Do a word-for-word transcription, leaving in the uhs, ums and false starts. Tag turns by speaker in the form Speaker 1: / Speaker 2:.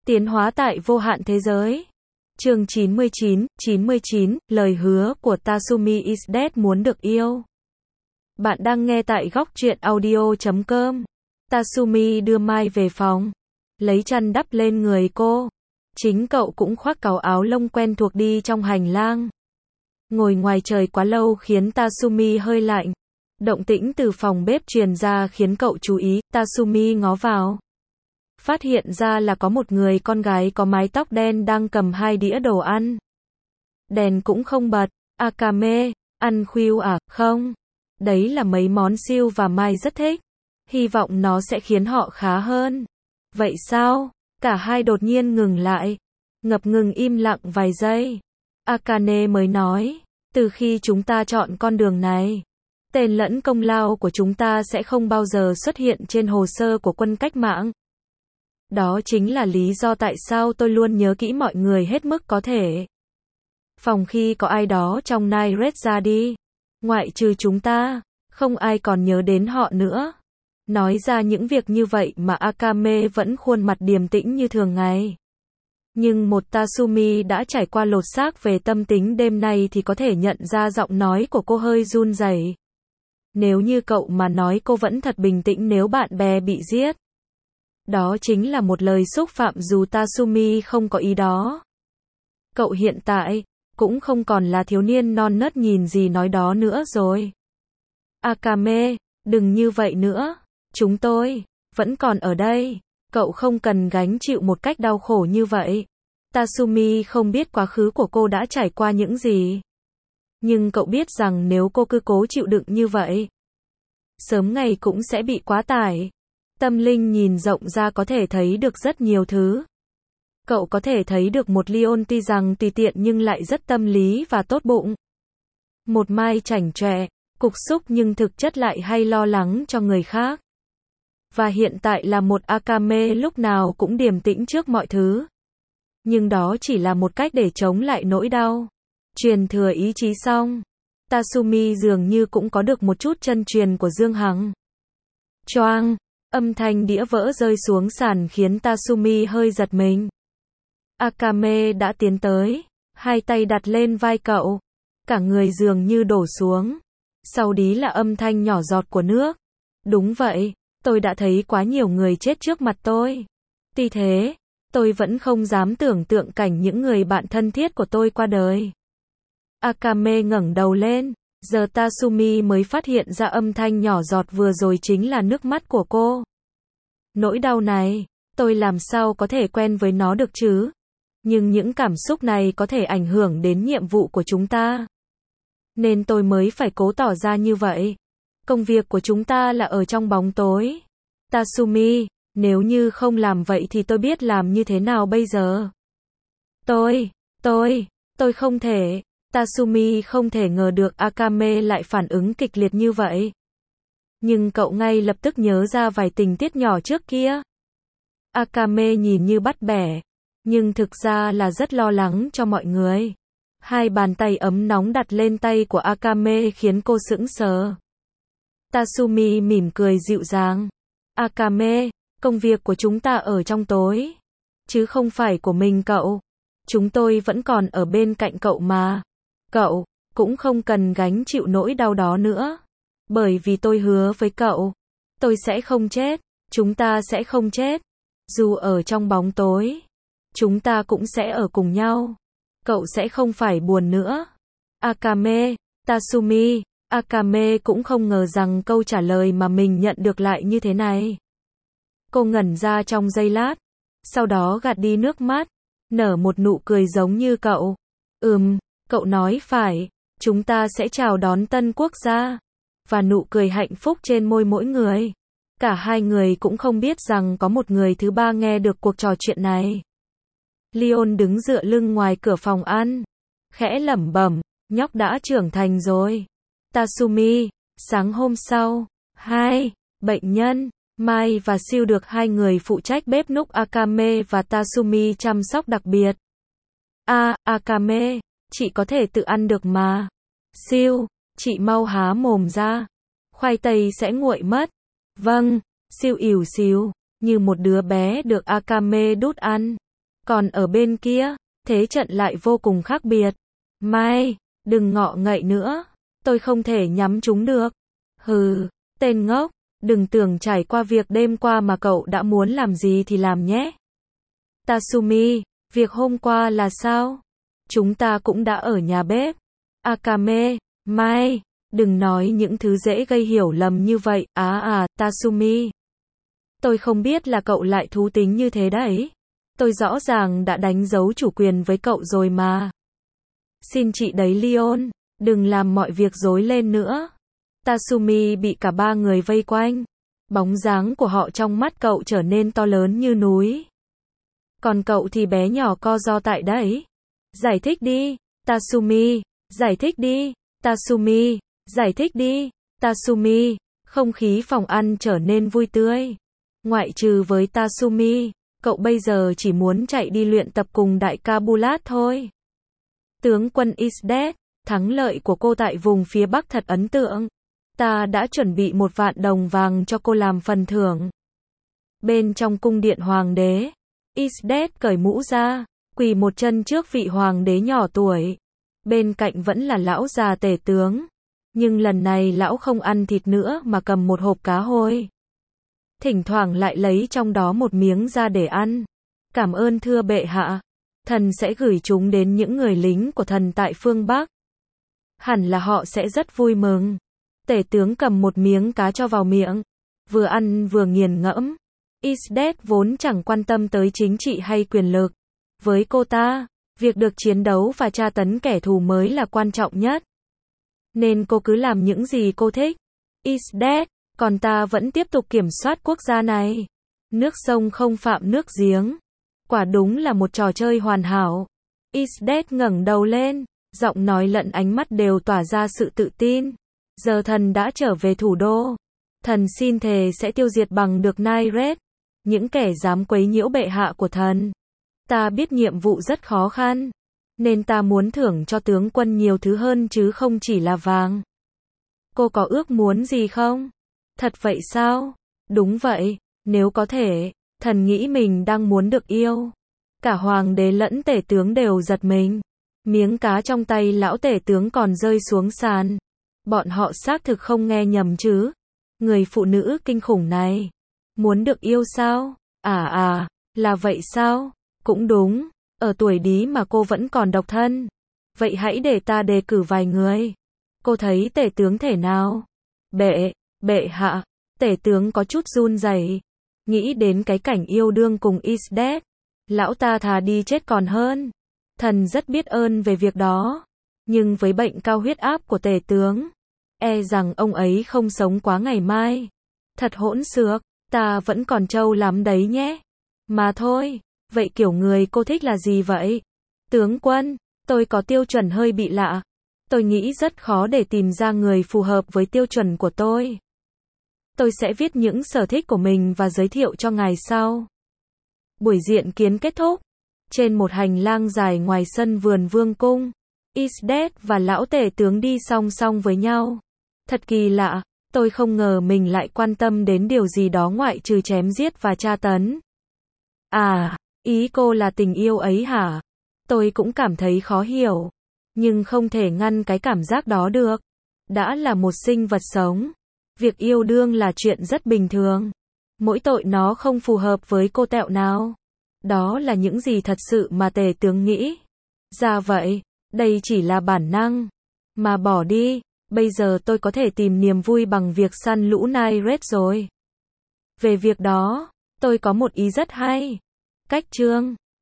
Speaker 1: Tiến hóa tại vô hạn thế giới. Chương chín mươi chín, chín mươi chín, lời hứa của Tatsumi is Dead muốn được yêu. Bạn đang nghe tại góc truyện audio chấm com. Tatsumi đưa Mai về phòng, lấy chăn đắp lên người cô. Chính cậu cũng khoác cào áo lông quen thuộc đi trong hành lang. Ngồi ngoài trời quá lâu khiến Tatsumi hơi lạnh. Động tĩnh từ phòng bếp truyền ra khiến cậu chú ý. Tatsumi ngó vào, phát hiện ra là có một người con gái có mái tóc đen đang cầm hai đĩa đồ ăn. Đèn cũng không bật. Akame, ăn khuya à? Không. Đấy là mấy món siêu và Mai rất thích. Hy vọng nó sẽ khiến họ khá hơn. Vậy sao? Cả hai đột nhiên ngừng lại. Ngập ngừng im lặng vài giây. Akane mới nói, từ khi chúng ta chọn con đường này, tên lẫn công lao của chúng ta sẽ không bao giờ xuất hiện trên hồ sơ của quân cách mạng. Đó chính là lý do tại sao tôi luôn nhớ kỹ mọi người hết mức có thể. Phòng khi có ai đó trong Night Red ra đi, ngoại trừ chúng ta, không ai còn nhớ đến họ nữa. Nói ra những việc như vậy mà Akame vẫn khuôn mặt điềm tĩnh như thường ngày. Nhưng một Tatsumi đã trải qua lột xác về tâm tính đêm nay thì có thể nhận ra giọng nói của cô hơi run rẩy. Nếu như cậu mà nói cô vẫn thật bình tĩnh nếu bạn bè bị giết. Đó chính là một lời xúc phạm dù Tatsumi không có ý đó. Cậu hiện tại cũng không còn là thiếu niên non nớt nhìn gì nói đó nữa rồi. Akame, đừng như vậy nữa. Chúng tôi vẫn còn ở đây. Cậu không cần gánh chịu một cách đau khổ như vậy. Tatsumi không biết quá khứ của cô đã trải qua những gì. Nhưng cậu biết rằng nếu cô cứ cố chịu đựng như vậy, sớm ngày cũng sẽ bị quá tải. Tâm linh nhìn rộng ra có thể thấy được rất nhiều thứ. Cậu có thể thấy được một Leon tuy rằng tùy tiện nhưng lại rất tâm lý và tốt bụng. Một Mai chảnh chọe, cục xúc nhưng thực chất lại hay lo lắng cho người khác. Và hiện tại là một Akame lúc nào cũng điềm tĩnh trước mọi thứ. Nhưng đó chỉ là một cách để chống lại nỗi đau. Truyền thừa ý chí xong, Tatsumi dường như cũng có được một chút chân truyền của Dương Hằng. Choang, âm thanh đĩa vỡ rơi xuống sàn khiến Tatsumi hơi giật mình. Akame đã tiến tới, hai tay đặt lên vai cậu, cả người dường như đổ xuống. Sau đó là âm thanh nhỏ giọt của nước. Đúng vậy, tôi đã thấy quá nhiều người chết trước mặt tôi. Tuy thế, tôi vẫn không dám tưởng tượng cảnh những người bạn thân thiết của tôi qua đời. Akame ngẩng đầu lên, giờ Tatsumi mới phát hiện ra âm thanh nhỏ giọt vừa rồi chính là nước mắt của cô. Nỗi đau này, tôi làm sao có thể quen với nó được chứ? Nhưng những cảm xúc này có thể ảnh hưởng đến nhiệm vụ của chúng ta. Nên tôi mới phải cố tỏ ra như vậy. Công việc của chúng ta là ở trong bóng tối. Tatsumi, nếu như không làm vậy thì tôi biết làm như thế nào bây giờ. Tôi, tôi, tôi không thể. Tatsumi không thể ngờ được Akame lại phản ứng kịch liệt như vậy. Nhưng cậu ngay lập tức nhớ ra vài tình tiết nhỏ trước kia. Akame nhìn như bắt bẻ, nhưng thực ra là rất lo lắng cho mọi người. Hai bàn tay ấm nóng đặt lên tay của Akame khiến cô sững sờ. Tatsumi mỉm cười dịu dàng. Akame, công việc của chúng ta ở trong tối, chứ không phải của mình cậu. Chúng tôi vẫn còn ở bên cạnh cậu mà. Cậu cũng không cần gánh chịu nỗi đau đó nữa. Bởi vì tôi hứa với cậu, tôi sẽ không chết. Chúng ta sẽ không chết. Dù ở trong bóng tối, chúng ta cũng sẽ ở cùng nhau. Cậu sẽ không phải buồn nữa. Akame, Tatsumi, Akame cũng không ngờ rằng câu trả lời mà mình nhận được lại như thế này. Cô ngẩn ra trong giây lát, sau đó gạt đi nước mắt, nở một nụ cười giống như cậu. Ừm, cậu nói phải, chúng ta sẽ chào đón tân quốc gia. Và nụ cười hạnh phúc trên môi mỗi người. Cả hai người cũng không biết rằng có một người thứ ba nghe được cuộc trò chuyện này. Leon đứng dựa lưng ngoài cửa phòng ăn, khẽ lẩm bẩm, nhóc đã trưởng thành rồi. Tatsumi, sáng hôm sau, hai bệnh nhân, Mai và Siêu được hai người phụ trách bếp núc Akame và Tatsumi chăm sóc đặc biệt. A, à, Akame, chị có thể tự ăn được mà. Siêu, chị mau há mồm ra. Khoai tây sẽ nguội mất. Vâng, Siêu ỉu xìu, như một đứa bé được Akame đút ăn. Còn ở bên kia, thế trận lại vô cùng khác biệt. Mai, đừng ngọ ngậy nữa. Tôi không thể nhắm chúng được. Hừ, tên ngốc, đừng tưởng trải qua việc đêm qua mà cậu đã muốn làm gì thì làm nhé. Tatsumi, việc hôm qua là sao? Chúng ta cũng đã ở nhà bếp. Akame, Mai, đừng nói những thứ dễ gây hiểu lầm như vậy. À à, Tatsumi. Tôi không biết là cậu lại thú tính như thế đấy. Tôi rõ ràng đã đánh dấu chủ quyền với cậu rồi mà. Xin chị đấy Leon, đừng làm mọi việc rối lên nữa. Tatsumi bị cả ba người vây quanh. Bóng dáng của họ trong mắt cậu trở nên to lớn như núi. Còn cậu thì bé nhỏ co ro tại đấy. Giải thích đi, Tatsumi, giải thích đi, Tatsumi, giải thích đi, Tatsumi. Không khí phòng ăn trở nên vui tươi. Ngoại trừ với Tatsumi, cậu bây giờ chỉ muốn chạy đi luyện tập cùng đại ca Bulat thôi. Tướng quân is dead, thắng lợi của cô tại vùng phía Bắc thật ấn tượng. Ta đã chuẩn bị một vạn đồng vàng cho cô làm phần thưởng. Bên trong cung điện hoàng đế, is dead cởi mũ ra, quỳ một chân trước vị hoàng đế nhỏ tuổi. Bên cạnh vẫn là lão già tể tướng. Nhưng lần này lão không ăn thịt nữa mà cầm một hộp cá hôi. Thỉnh thoảng lại lấy trong đó một miếng ra để ăn. Cảm ơn thưa bệ hạ. Thần sẽ gửi chúng đến những người lính của thần tại phương Bắc. Hẳn là họ sẽ rất vui mừng. Tể tướng cầm một miếng cá cho vào miệng. Vừa ăn vừa nghiền ngẫm. Is dead vốn chẳng quan tâm tới chính trị hay quyền lực. Với cô ta, việc được chiến đấu và tra tấn kẻ thù mới là quan trọng nhất. Nên cô cứ làm những gì cô thích. Is dead, còn ta vẫn tiếp tục kiểm soát quốc gia này. Nước sông không phạm nước giếng. Quả đúng là một trò chơi hoàn hảo. Is dead ngẩng đầu lên, giọng nói lẫn ánh mắt đều tỏa ra sự tự tin. Giờ thần đã trở về thủ đô. Thần xin thề sẽ tiêu diệt bằng được Nairet, những kẻ dám quấy nhiễu bệ hạ của thần. Ta biết nhiệm vụ rất khó khăn, nên ta muốn thưởng cho tướng quân nhiều thứ hơn chứ không chỉ là vàng. Cô có ước muốn gì không? Thật vậy sao? Đúng vậy, nếu có thể, thần nghĩ mình đang muốn được yêu. Cả hoàng đế lẫn tể tướng đều giật mình. Miếng cá trong tay lão tể tướng còn rơi xuống sàn. Bọn họ xác thực không nghe nhầm chứ. Người phụ nữ kinh khủng này. Muốn được yêu sao? À à, là vậy sao? Cũng đúng, ở tuổi đí mà cô vẫn còn độc thân. Vậy hãy để ta đề cử vài người. Cô thấy tể tướng thể nào? Bệ, bệ hạ. Tể tướng có chút run rẩy. Nghĩ đến cái cảnh yêu đương cùng is dead. Lão ta thà đi chết còn hơn. Thần rất biết ơn về việc đó. Nhưng với bệnh cao huyết áp của tể tướng, e rằng ông ấy không sống quá ngày mai. Thật hỗn xược, ta vẫn còn trâu lắm đấy nhé. Mà thôi, vậy kiểu người cô thích là gì vậy? Tướng quân, tôi có tiêu chuẩn hơi bị lạ. Tôi nghĩ rất khó để tìm ra người phù hợp với tiêu chuẩn của tôi. Tôi sẽ viết những sở thích của mình và giới thiệu cho ngài sau. Buổi diện kiến kết thúc. Trên một hành lang dài ngoài sân vườn vương cung, is dead và lão tể tướng đi song song với nhau. Thật kỳ lạ, tôi không ngờ mình lại quan tâm đến điều gì đó ngoại trừ chém giết và tra tấn. À, ý cô là tình yêu ấy hả? Tôi cũng cảm thấy khó hiểu. Nhưng không thể ngăn cái cảm giác đó được. Đã là một sinh vật sống. Việc yêu đương là chuyện rất bình thường. Mỗi tội nó không phù hợp với cô tẹo nào. Đó là những gì thật sự mà tể tướng nghĩ. Ra vậy, đây chỉ là bản năng. Mà bỏ đi, bây giờ tôi có thể tìm niềm vui bằng việc săn lũ Nairet rồi. Về việc đó, tôi có một ý rất hay. Cách chương